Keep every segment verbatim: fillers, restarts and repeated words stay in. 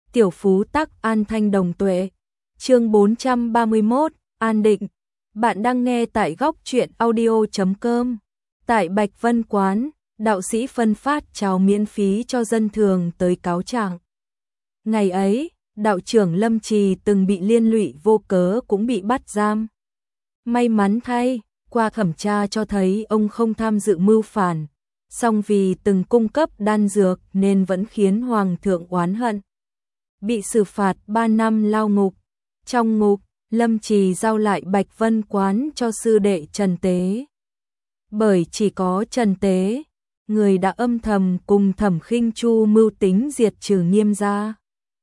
Tiểu phú tắc an thanh đồng tuệ. Chương bốn trăm ba mươi mốt, An định. Bạn đang nghe tại góc truyện audio chấm com. Tại Bạch Vân Quán, đạo sĩ phân phát cháo miễn phí cho dân thường tới cáo trạng. Ngày ấy, đạo trưởng Lâm Trì từng bị liên lụy vô cớ cũng bị bắt giam. May mắn thay, qua thẩm tra cho thấy ông không tham dự mưu phản, song vì từng cung cấp đan dược nên vẫn khiến hoàng thượng oán hận. Bị xử phạt ba năm lao ngục. Trong ngục, Lâm Trì giao lại Bạch Vân Quán cho sư đệ Trần Tế. Bởi chỉ có Trần Tế, người đã âm thầm cùng Thẩm Khinh Chu mưu tính diệt trừ Nghiêm gia,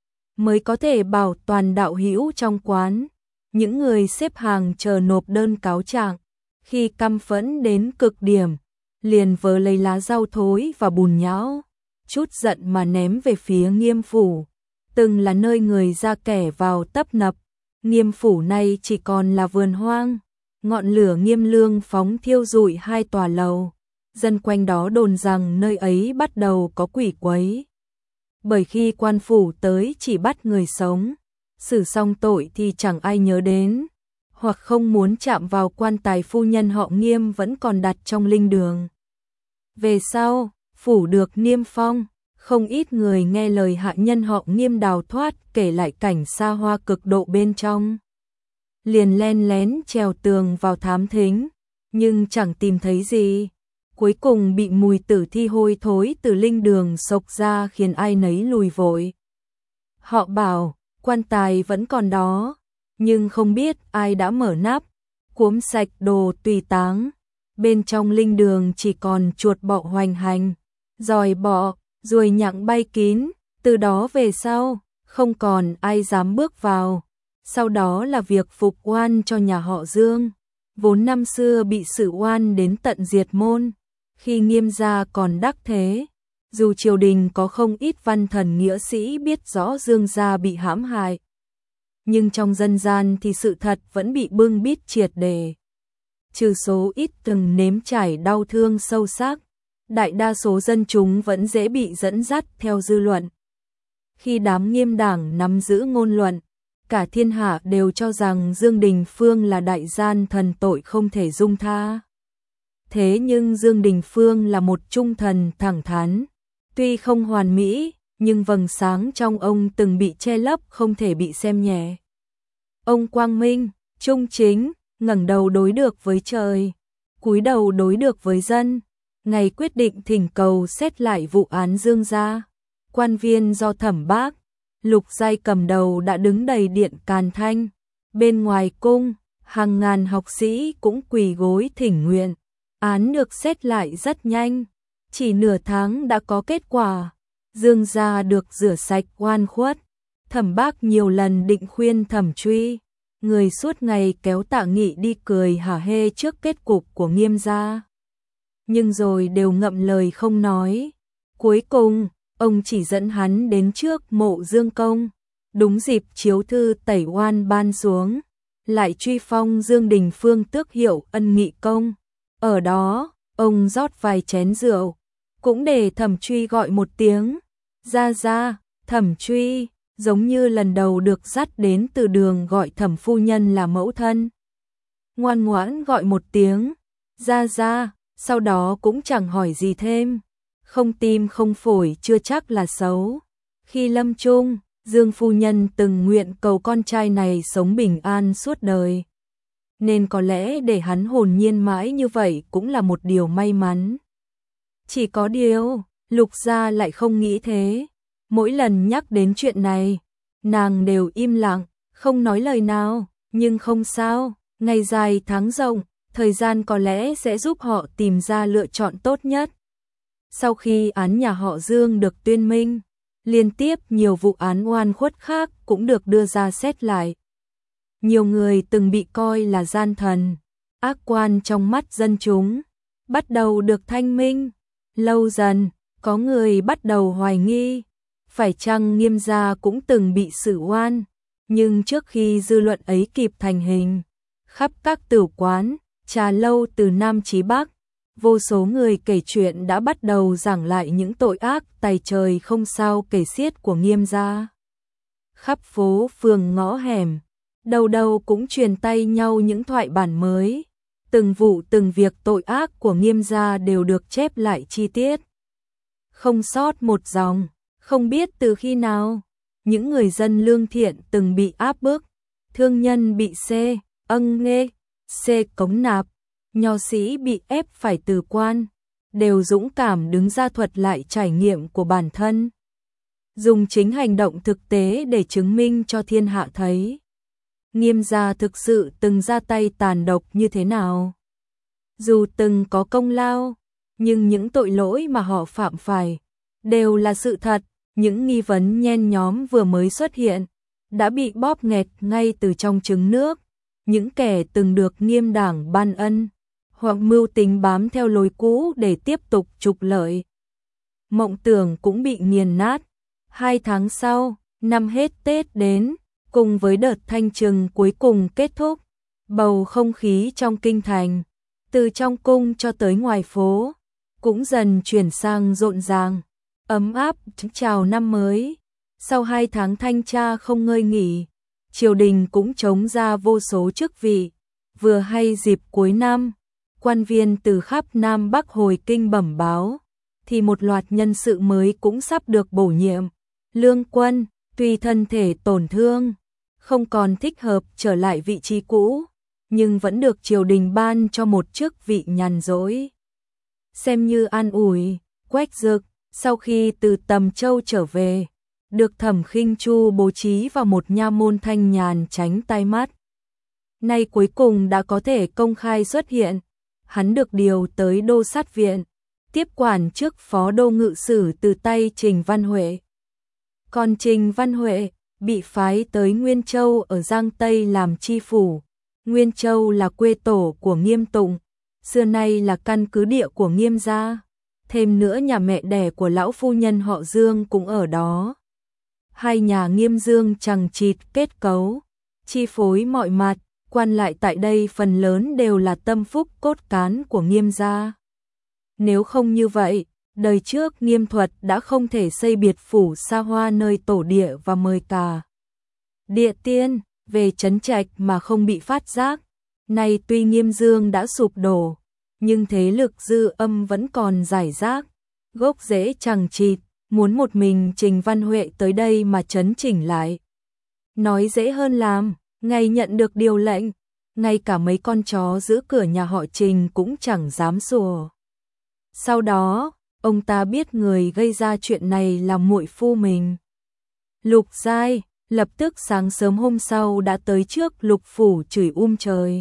mới có thể bảo toàn đạo hữu trong quán. Những người xếp hàng chờ nộp đơn cáo trạng, khi căm phẫn đến cực điểm, liền vớ lấy lá rau thối và bùn nhão, chút giận mà ném về phía Nghiêm phủ. Từng là nơi người ra kẻ vào tấp nập, Nghiêm phủ nay chỉ còn là vườn hoang. Ngọn lửa Nghiêm lương phóng thiêu rụi hai tòa lầu, dân quanh đó đồn rằng nơi ấy bắt đầu có quỷ quấy. Bởi khi quan phủ tới chỉ bắt người sống, xử xong tội thì chẳng ai nhớ đến, hoặc không muốn chạm vào quan tài phu nhân họ Nghiêm vẫn còn đặt trong linh đường. Về sau, phủ được niêm phong, không ít người nghe lời hạ nhân họ Nghiêm đào thoát kể lại cảnh xa hoa cực độ bên trong. Liền len lén trèo tường vào thám thính, nhưng chẳng tìm thấy gì. Cuối cùng bị mùi tử thi hôi thối từ linh đường xộc ra khiến ai nấy lùi vội. Họ bảo, quan tài vẫn còn đó, nhưng không biết ai đã mở nắp, cuốm sạch đồ tùy táng. Bên trong linh đường chỉ còn chuột bọ hoành hành, giòi bọ, ruồi nhặng bay kín. Từ đó về sau, không còn ai dám bước vào. Sau đó là việc phục oan cho nhà họ Dương, vốn năm xưa bị xử oan đến tận diệt môn. Khi Nghiêm gia còn đắc thế, dù triều đình có không ít văn thần nghĩa sĩ biết rõ Dương gia bị hãm hại, nhưng trong dân gian thì sự thật vẫn bị bưng bít triệt để. Trừ số ít từng nếm trải đau thương sâu sắc, đại đa số dân chúng vẫn dễ bị dẫn dắt theo dư luận. Khi đám Nghiêm đảng nắm giữ ngôn luận, cả thiên hạ đều cho rằng Dương Đình Phương là đại gian thần tội không thể dung tha. Thế nhưng Dương Đình Phương là một trung thần thẳng thắn, tuy không hoàn mỹ, nhưng vầng sáng trong ông từng bị che lấp không thể bị xem nhẹ. Ông quang minh, trung chính, ngẩng đầu đối được với trời, cúi đầu đối được với dân. Ngày quyết định thỉnh cầu xét lại vụ án Dương gia, quan viên do Thẩm Bác, Lục Giai cầm đầu đã đứng đầy điện Càn Thanh. Bên ngoài cung, hàng ngàn học sĩ cũng quỳ gối thỉnh nguyện. Án được xét lại rất nhanh, chỉ nửa tháng đã có kết quả. Dương gia được rửa sạch oan khuất. Thẩm Bác nhiều lần định khuyên Thẩm Truy, người suốt ngày kéo Tạ Nghị đi cười hả hê trước kết cục của Nghiêm gia, nhưng rồi đều ngậm lời không nói. Cuối cùng, ông chỉ dẫn hắn đến trước mộ Dương Công, đúng dịp chiếu thư tẩy oan ban xuống, lại truy phong Dương Đình Phương tước hiệu Ân Nghị Công. Ở đó, ông rót vài chén rượu, cũng để Thẩm Truy gọi một tiếng ra ra. Thẩm Truy giống như lần đầu được dắt đến từ đường gọi Thẩm phu nhân là mẫu thân, ngoan ngoãn gọi một tiếng ra ra, sau đó cũng chẳng hỏi gì thêm. Không tim không phổi chưa chắc là xấu. Khi lâm chung, Dương phu nhân từng nguyện cầu con trai này sống bình an suốt đời, nên có lẽ để hắn hồn nhiên mãi như vậy cũng là một điều may mắn. Chỉ có điều, Lục gia lại không nghĩ thế. Mỗi lần nhắc đến chuyện này, nàng đều im lặng, không nói lời nào. Nhưng không sao, ngày dài tháng rộng, thời gian có lẽ sẽ giúp họ tìm ra lựa chọn tốt nhất. Sau khi án nhà họ Dương được tuyên minh, liên tiếp nhiều vụ án oan khuất khác cũng được đưa ra xét lại. Nhiều người từng bị coi là gian thần, ác quan trong mắt dân chúng, bắt đầu được thanh minh. Lâu dần, có người bắt đầu hoài nghi, phải chăng Nghiêm gia cũng từng bị xử oan. Nhưng trước khi dư luận ấy kịp thành hình, khắp các tử quán, trà lâu từ Nam chí Bắc, vô số người kể chuyện đã bắt đầu giảng lại những tội ác tày trời không sao kể xiết của Nghiêm gia. khắp phố phường ngõ hẻm, đầu đầu cũng truyền tay nhau những thoại bản mới. Từng vụ từng việc tội ác của Nghiêm gia đều được chép lại chi tiết. Không sót một dòng, không biết từ khi nào, những người dân lương thiện từng bị áp bức, thương nhân bị xê, âng nghê, xê cống nạp, nho sĩ bị ép phải từ quan, đều dũng cảm đứng ra thuật lại trải nghiệm của bản thân. Dùng chính hành động thực tế để chứng minh cho thiên hạ thấy. Nghiêm gia thực sự từng ra tay tàn độc như thế nào. Dù từng có công lao, nhưng những tội lỗi mà họ phạm phải đều là sự thật. Những nghi vấn nhen nhóm vừa mới xuất hiện đã bị bóp nghẹt ngay từ trong trứng nước. Những kẻ từng được Nghiêm đảng ban ân hoặc mưu tính bám theo lối cũ để tiếp tục trục lợi, mộng tưởng cũng bị nghiền nát. Hai tháng sau, năm hết Tết đến, cùng với đợt thanh trừng cuối cùng kết thúc, bầu không khí trong kinh thành, từ trong cung cho tới ngoài phố, cũng dần chuyển sang rộn ràng, ấm áp chào năm mới. Sau hai tháng thanh tra không ngơi nghỉ, triều đình cũng trống ra vô số chức vị. Vừa hay dịp cuối năm, quan viên từ khắp Nam Bắc hồi kinh bẩm báo, thì một loạt nhân sự mới cũng sắp được bổ nhiệm. Lương Quân, tuy thân thể tổn thương, không còn thích hợp trở lại vị trí cũ, nhưng vẫn được triều đình ban cho một chức vị nhàn rỗi. Xem như an ủi. Quách Dực, sau khi từ Tầm Châu trở về, được Thẩm Khinh Chu bố trí vào một nha môn thanh nhàn tránh tai mắt. Nay cuối cùng đã có thể công khai xuất hiện, hắn được điều tới Đô Sát Viện, tiếp quản chức phó đô ngự sử từ tay Trình Văn Huệ. Còn Trình Văn Huệ bị phái tới Nguyên Châu ở Giang Tây làm chi phủ. Nguyên Châu là quê tổ của Nghiêm Tụng, xưa nay là căn cứ địa của Nghiêm gia. Thêm nữa nhà mẹ đẻ của lão phu nhân họ Dương cũng ở đó. Hai nhà Nghiêm Dương chằng chịt kết cấu, chi phối mọi mặt, quan lại tại đây phần lớn đều là tâm phúc cốt cán của Nghiêm gia. Nếu không như vậy, đời trước Nghiêm Thuật đã không thể xây biệt phủ xa hoa nơi tổ địa và mời cả địa tiên về trấn trạch mà không bị phát giác. Nay tuy Nghiêm Dương đã sụp đổ, nhưng thế lực dư âm vẫn còn rải rác, gốc rễ chằng chịt, muốn một mình Trình Văn Huệ tới đây mà trấn chỉnh lại. Nói dễ hơn làm, ngày nhận được điều lệnh, ngay cả mấy con chó giữ cửa nhà họ Trình cũng chẳng dám sủa. Sau đó, ông ta biết người gây ra chuyện này là muội phu mình. Lục Giai, lập tức sáng sớm hôm sau đã tới trước Lục phủ chửi um trời.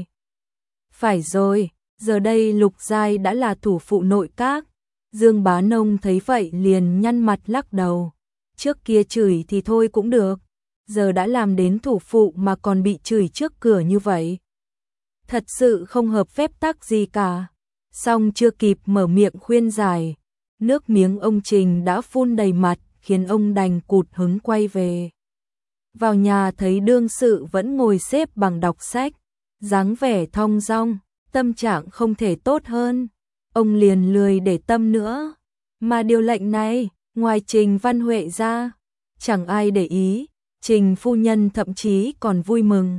Phải rồi, giờ đây Lục Giai đã là thủ phụ nội các. Dương Bá Nông thấy vậy liền nhăn mặt lắc đầu. Trước kia chửi thì thôi cũng được, giờ đã làm đến thủ phụ mà còn bị chửi trước cửa như vậy. Thật sự không hợp phép tắc gì cả. Xong chưa kịp mở miệng khuyên giải, nước miếng ông Trình đã phun đầy mặt, khiến ông đành cụt hứng quay về. Vào nhà thấy đương sự vẫn ngồi xếp bằng đọc sách, dáng vẻ thong dong, tâm trạng không thể tốt hơn. Ông liền lười để tâm nữa. Mà điều lệnh này, ngoài Trình Văn Huệ ra, chẳng ai để ý. Trình phu nhân thậm chí còn vui mừng.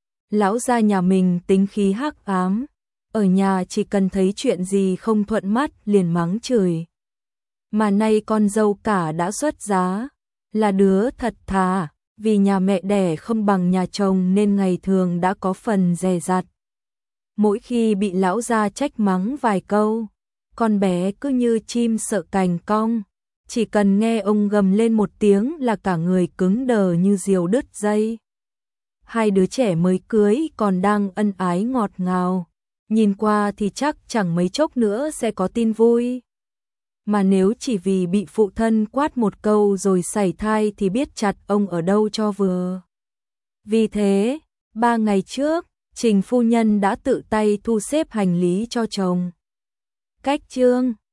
Lão gia nhà mình tính khí hắc ám, ở nhà chỉ cần thấy chuyện gì không thuận mắt liền mắng chửi. Mà nay con dâu cả đã xuất giá, là đứa thật thà, vì nhà mẹ đẻ không bằng nhà chồng nên ngày thường đã có phần dè dặt. Mỗi khi bị lão gia trách mắng vài câu, con bé cứ như chim sợ cành cong, chỉ cần nghe ông gầm lên một tiếng là cả người cứng đờ như diều đứt dây. Hai đứa trẻ mới cưới còn đang ân ái ngọt ngào, nhìn qua thì chắc chẳng mấy chốc nữa sẽ có tin vui. Mà nếu chỉ vì bị phụ thân quát một câu rồi sảy thai thì biết chặt ông ở đâu cho vừa. Vì thế, ba ngày trước, Trình phu nhân đã tự tay thu xếp hành lý cho chồng. Cách chương